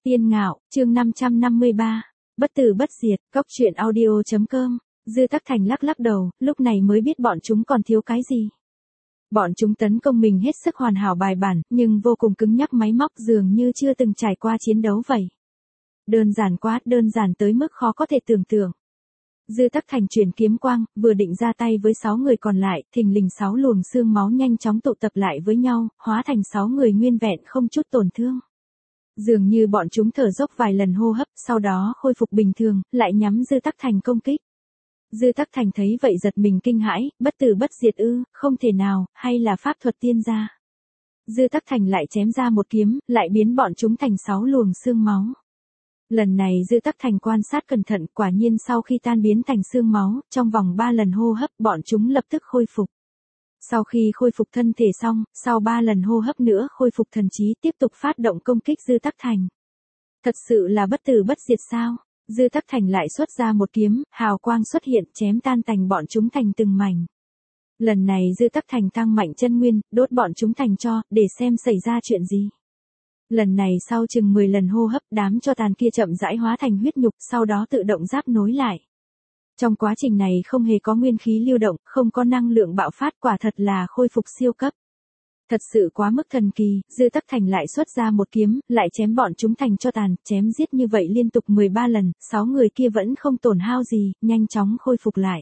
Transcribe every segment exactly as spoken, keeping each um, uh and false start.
Tiên Ngạo, chương năm trăm năm mươi ba. Bất tử bất diệt, cóc truyện audio chấm com. Dư Tắc Thành lắc lắc đầu, lúc này mới biết bọn chúng còn thiếu cái gì. Bọn chúng tấn công mình hết sức hoàn hảo bài bản, nhưng vô cùng cứng nhắc máy móc dường như chưa từng trải qua chiến đấu vậy. Đơn giản quá, đơn giản tới mức khó có thể tưởng tượng. Dư Tắc Thành chuyển kiếm quang, vừa định ra tay với sáu người còn lại, thình lình sáu luồng xương máu nhanh chóng tụ tập lại với nhau, hóa thành sáu người nguyên vẹn không chút tổn thương. Dường như bọn chúng thở dốc vài lần hô hấp, sau đó khôi phục bình thường, lại nhắm Dư Tắc Thành công kích. Dư Tắc Thành thấy vậy giật mình kinh hãi, bất tử bất diệt ư, không thể nào, hay là pháp thuật tiên gia. Dư Tắc Thành lại chém ra một kiếm, lại biến bọn chúng thành sáu luồng xương máu. Lần này Dư Tắc Thành quan sát cẩn thận, quả nhiên sau khi tan biến thành xương máu, trong vòng ba lần hô hấp bọn chúng lập tức khôi phục. Sau khi khôi phục thân thể xong, sau ba lần hô hấp nữa khôi phục thần trí tiếp tục phát động công kích Dư Tắc Thành. Thật sự là bất tử bất diệt sao? Dư Tắc Thành lại xuất ra một kiếm, hào quang xuất hiện chém tan tành bọn chúng thành từng mảnh. Lần này Dư Tắc Thành tăng mạnh chân nguyên, đốt bọn chúng thành tro, để xem xảy ra chuyện gì. Lần này sau chừng mười lần hô hấp đám tro tàn kia chậm rãi hóa thành huyết nhục, sau đó tự động giáp nối lại. Trong quá trình này không hề có nguyên khí lưu động, không có năng lượng bạo phát, quả thật là khôi phục siêu cấp. Thật sự quá mức thần kỳ, Dư Tắc Thành lại xuất ra một kiếm, lại chém bọn chúng thành tro tàn, chém giết như vậy liên tục mười ba lần, sáu người kia vẫn không tổn hao gì, nhanh chóng khôi phục lại.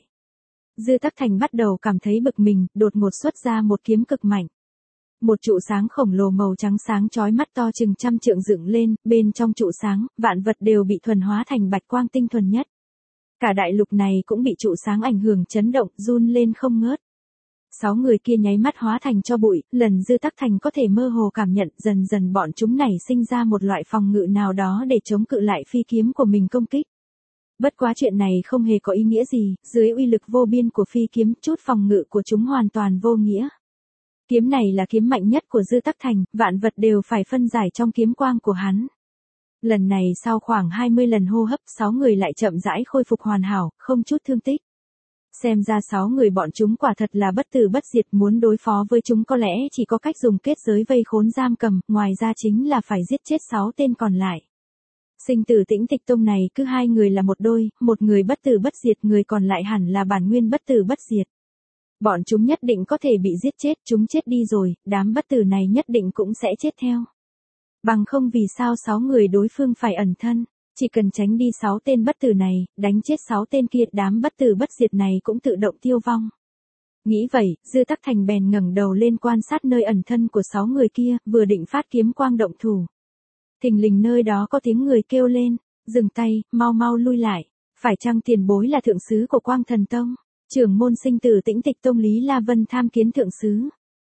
Dư Tắc Thành bắt đầu cảm thấy bực mình, đột ngột xuất ra một kiếm cực mạnh. Một trụ sáng khổng lồ màu trắng sáng chói mắt to chừng trăm trượng dựng lên, bên trong trụ sáng, vạn vật đều bị thuần hóa thành bạch quang tinh thuần nhất. Cả đại lục này cũng bị trụ sáng ảnh hưởng chấn động, run lên không ngớt. Sáu người kia nháy mắt hóa thành cho bụi, lần Dư Tắc Thành có thể mơ hồ cảm nhận dần dần bọn chúng này sinh ra một loại phòng ngự nào đó để chống cự lại phi kiếm của mình công kích. Bất quá chuyện này không hề có ý nghĩa gì, dưới uy lực vô biên của phi kiếm, chút phòng ngự của chúng hoàn toàn vô nghĩa. Kiếm này là kiếm mạnh nhất của Dư Tắc Thành, vạn vật đều phải phân giải trong kiếm quang của hắn. Lần này sau khoảng hai mươi lần hô hấp, sáu người lại chậm rãi khôi phục hoàn hảo, không chút thương tích. Xem ra sáu người bọn chúng quả thật là bất tử bất diệt, muốn đối phó với chúng có lẽ chỉ có cách dùng kết giới vây khốn giam cầm, ngoài ra chính là phải giết chết sáu tên còn lại. Sinh tử Tĩnh Tịch Tông này cứ hai người là một đôi, một người bất tử bất diệt, người còn lại hẳn là bản nguyên bất tử bất diệt. Bọn chúng nhất định có thể bị giết chết, chúng chết đi rồi, đám bất tử này nhất định cũng sẽ chết theo. Bằng không vì sao sáu người đối phương phải ẩn thân, chỉ cần tránh đi sáu tên bất tử này, đánh chết sáu tên kia, đám bất tử bất diệt này cũng tự động tiêu vong. Nghĩ vậy, Dư Tắc Thành bèn ngẩng đầu lên quan sát nơi ẩn thân của sáu người kia, vừa định phát kiếm quang động thủ. Thình lình nơi đó có tiếng người kêu lên, dừng tay, mau mau lui lại, phải chăng tiền bối là thượng sứ của Quang Thần Tông? Trưởng môn Sinh Tử Tĩnh Tịch Tông Lý La Vân tham kiến thượng sứ.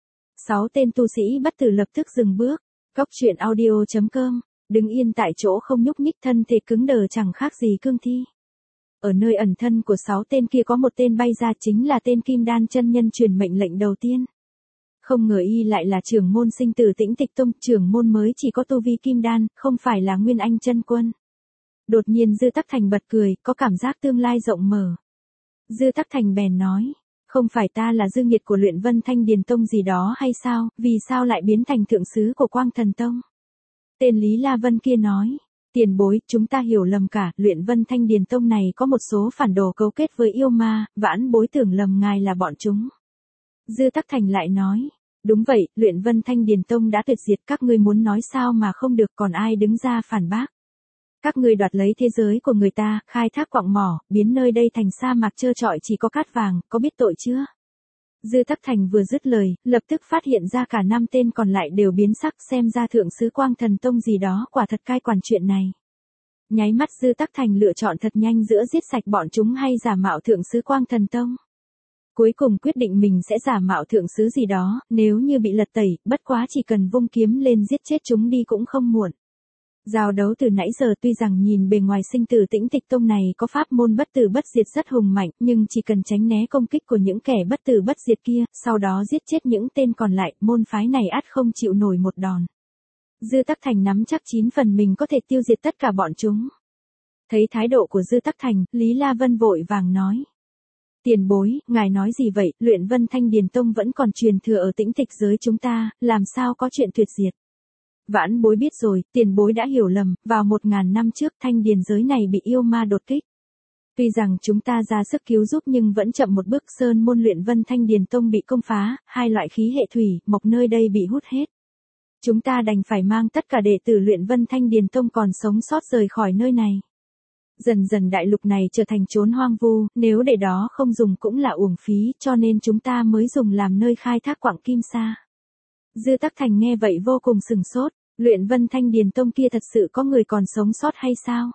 Sáu tên tu sĩ bất tử lập tức dừng bước. Cóc truyện audio chấm com. Đứng yên tại chỗ không nhúc nhích, thân thể cứng đờ chẳng khác gì cương thi. Ở nơi ẩn thân của sáu tên kia có một tên bay ra, chính là tên Kim Đan chân nhân truyền mệnh lệnh đầu tiên. Không ngờ y lại là trưởng môn Sinh Tử Tĩnh Tịch Tông, trưởng môn mới chỉ có tu vi Kim Đan, không phải là Nguyên Anh chân quân. Đột nhiên Dư Tắc Thành bật cười, có cảm giác tương lai rộng mở. Dư Tắc Thành bèn nói, không phải ta là dư nghiệt của Luyện Vân Thanh Điền Tông gì đó hay sao, vì sao lại biến thành thượng sứ của Quang Thần Tông? Tên Lý La Vân kia nói, tiền bối, chúng ta hiểu lầm cả, Luyện Vân Thanh Điền Tông này có một số phản đồ cấu kết với yêu ma, vãn bối tưởng lầm ngài là bọn chúng. Dư Tắc Thành lại nói, đúng vậy, Luyện Vân Thanh Điền Tông đã tuyệt diệt, các ngươi muốn nói sao mà không được, còn ai đứng ra phản bác? Các ngươi đoạt lấy thế giới của người ta, khai thác quặng mỏ, biến nơi đây thành sa mạc trơ trọi chỉ có cát vàng, có biết tội chưa? Dư Tắc Thành vừa dứt lời, lập tức phát hiện ra cả năm tên còn lại đều biến sắc, xem ra thượng sứ Quang Thần Tông gì đó quả thật cai quản chuyện này. Nháy mắt Dư Tắc Thành lựa chọn thật nhanh giữa giết sạch bọn chúng hay giả mạo thượng sứ Quang Thần Tông. Cuối cùng quyết định mình sẽ giả mạo thượng sứ gì đó, nếu như bị lật tẩy, bất quá chỉ cần vung kiếm lên giết chết chúng đi cũng không muộn. Giao đấu từ nãy giờ tuy rằng nhìn bề ngoài Sinh Tử Tĩnh Tịch Tông này có pháp môn bất tử bất diệt rất hùng mạnh, nhưng chỉ cần tránh né công kích của những kẻ bất tử bất diệt kia, sau đó giết chết những tên còn lại, môn phái này ắt không chịu nổi một đòn. Dư Tắc Thành nắm chắc chín phần mình có thể tiêu diệt tất cả bọn chúng. Thấy thái độ của Dư Tắc Thành, Lý La Vân vội vàng nói. Tiền bối, ngài nói gì vậy, Luyện Vân Thanh Điền Tông vẫn còn truyền thừa ở Tĩnh Tịch giới chúng ta, làm sao có chuyện tuyệt diệt. Vãn Bối biết rồi, tiền bối đã hiểu lầm, vào một ngàn năm trước thanh điền giới này bị yêu ma đột kích. Tuy rằng chúng ta ra sức cứu giúp nhưng vẫn chậm một bước, sơn môn luyện vân thanh điền tông bị công phá, hai loại khí hệ thủy, mộc nơi đây bị hút hết. Chúng ta đành phải mang tất cả đệ tử luyện vân thanh điền tông còn sống sót rời khỏi nơi này. Dần dần đại lục này trở thành chốn hoang vu, nếu để đó không dùng cũng là uổng phí, cho nên chúng ta mới dùng làm nơi khai thác quặng kim sa. Dư Tắc Thành nghe vậy vô cùng sừng sốt, luyện vân thanh điền tông kia thật sự có người còn sống sót hay sao?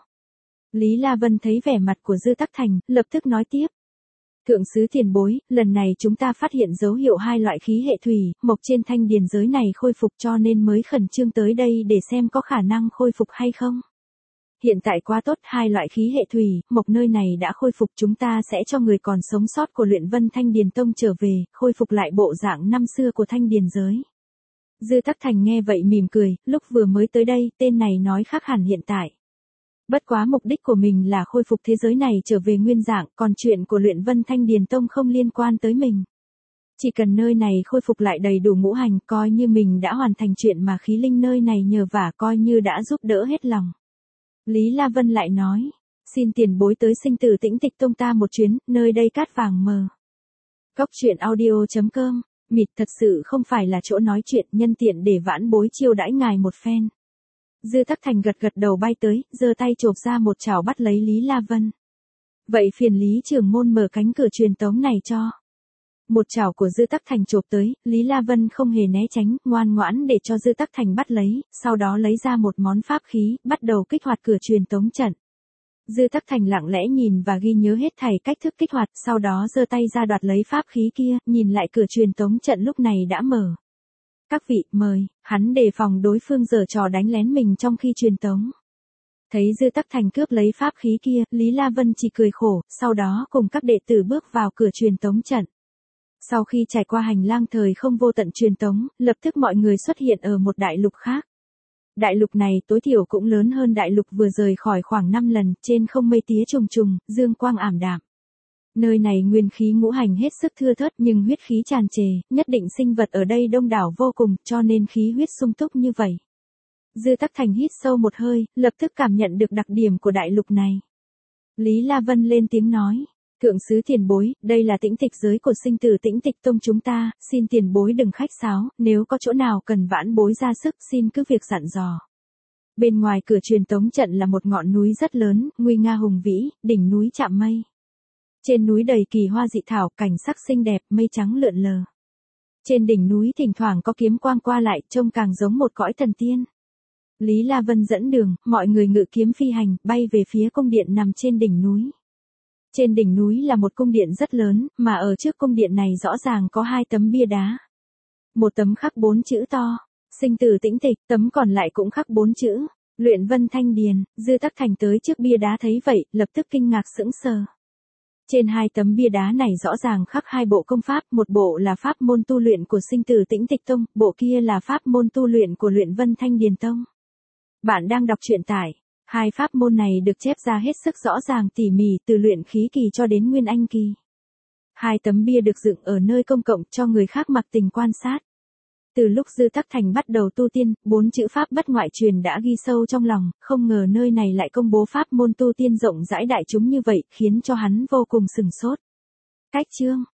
Lý La Vân thấy vẻ mặt của Dư Tắc Thành, lập tức nói tiếp. Thượng sứ tiền bối, lần này chúng ta phát hiện dấu hiệu hai loại khí hệ thủy, mộc trên thanh điền giới này khôi phục cho nên mới khẩn trương tới đây để xem có khả năng khôi phục hay không. Hiện tại quá tốt, hai loại khí hệ thủy, mộc nơi này đã khôi phục, chúng ta sẽ cho người còn sống sót của luyện vân thanh điền tông trở về, khôi phục lại bộ dạng năm xưa của thanh điền giới. Dư Tắc Thành nghe vậy mỉm cười, lúc vừa mới tới đây, tên này nói khác hẳn hiện tại. Bất quá mục đích của mình là khôi phục thế giới này trở về nguyên dạng, còn chuyện của luyện vân thanh điền tông không liên quan tới mình. Chỉ cần nơi này khôi phục lại đầy đủ ngũ hành, coi như mình đã hoàn thành chuyện mà khí linh nơi này nhờ vả, coi như đã giúp đỡ hết lòng. Lý La Vân lại nói, xin tiền bối tới Sinh Tử Tĩnh Tịch Tông ta một chuyến, nơi đây cát vàng mờ. Cốc truyện audio chấm com, mịt thật sự không phải là chỗ nói chuyện, nhân tiện để Vãn Bối chiêu đãi ngài một phen. Dư Tắc Thành gật gật đầu bay tới, giơ tay chộp ra một chảo bắt lấy Lý La Vân. Vậy phiền Lý trưởng môn mở cánh cửa truyền tống này cho. Một chảo của Dư Tắc Thành chộp tới, Lý La Vân không hề né tránh, ngoan ngoãn để cho Dư Tắc Thành bắt lấy, sau đó lấy ra một món pháp khí, bắt đầu kích hoạt cửa truyền tống trận. Dư Tắc Thành lặng lẽ nhìn và ghi nhớ hết thảy cách thức kích hoạt, sau đó giơ tay ra đoạt lấy pháp khí kia, nhìn lại cửa truyền tống trận lúc này đã mở. Các vị, mời, hắn đề phòng đối phương giở trò đánh lén mình trong khi truyền tống. Thấy Dư Tắc Thành cướp lấy pháp khí kia, Lý La Vân chỉ cười khổ, sau đó cùng các đệ tử bước vào cửa truyền tống trận. Sau khi trải qua hành lang thời không vô tận truyền tống, lập tức mọi người xuất hiện ở một đại lục khác. Đại lục này tối thiểu cũng lớn hơn đại lục vừa rời khỏi khoảng năm lần, trên không mây tía trùng trùng, dương quang ảm đạm. Nơi này nguyên khí ngũ hành hết sức thưa thớt nhưng huyết khí tràn trề, nhất định sinh vật ở đây đông đảo vô cùng, cho nên khí huyết sung túc như vậy. Dư Tắc Thành hít sâu một hơi, lập tức cảm nhận được đặc điểm của đại lục này. Lý La Vân lên tiếng nói, thượng sứ tiền bối, đây là tĩnh tịch giới của Sinh Tử Tĩnh Tịch Tông chúng ta, xin tiền bối đừng khách sáo, nếu có chỗ nào cần Vãn Bối ra sức xin cứ việc dặn dò. Bên ngoài cửa truyền tống trận là một ngọn núi rất lớn, nguy nga hùng vĩ, đỉnh núi chạm mây. Trên núi đầy kỳ hoa dị thảo, cảnh sắc xinh đẹp, mây trắng lượn lờ. Trên đỉnh núi thỉnh thoảng có kiếm quang qua lại, trông càng giống một cõi thần tiên. Lý La Vân dẫn đường, mọi người ngự kiếm phi hành, bay về phía cung điện nằm trên đỉnh núi. Trên đỉnh núi là một cung điện rất lớn, mà ở trước cung điện này rõ ràng có hai tấm bia đá. Một tấm khắc bốn chữ to, Sinh Tử Tĩnh Tịch, tấm còn lại cũng khắc bốn chữ, Luyện Vân Thanh Điền. Dư Tắc Thành tới trước bia đá thấy vậy, lập tức kinh ngạc sững sờ. Trên hai tấm bia đá này rõ ràng khắc hai bộ công pháp, một bộ là pháp môn tu luyện của Sinh Tử Tĩnh Tịch Tông, bộ kia là pháp môn tu luyện của Luyện Vân Thanh Điền Tông. Bạn đang đọc truyện tải. Hai pháp môn này được chép ra hết sức rõ ràng tỉ mỉ từ luyện khí kỳ cho đến nguyên anh kỳ. Hai tấm bia được dựng ở nơi công cộng cho người khác mặc tình quan sát. Từ lúc Dư Tắc Thành bắt đầu tu tiên, bốn chữ pháp bất ngoại truyền đã ghi sâu trong lòng, không ngờ nơi này lại công bố pháp môn tu tiên rộng rãi đại chúng như vậy, khiến cho hắn vô cùng sừng sốt. Cách chương